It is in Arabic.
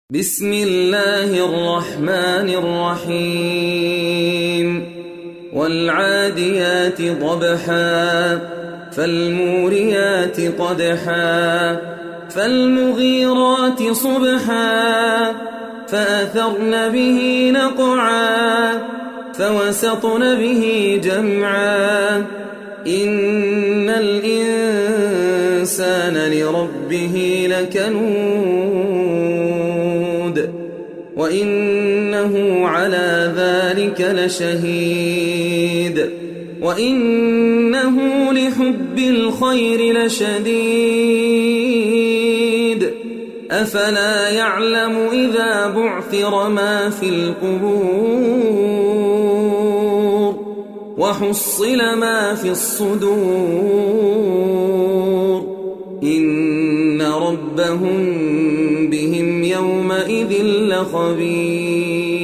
بسم الله الرحمن الرحيم والعاديات ضبحا فالموريات قدحا فالمغيرات صبحا فأثرن به نقعا فوسطن به جمعا إن الإنسان لربه لكنود وإنه على ذلك لشهيد وإنه لحب الخير لشديد أفلا يعلم إذا بعثر ما في القبور وحصل ما في الصدور إن ربهم بهم يومئذ لخبير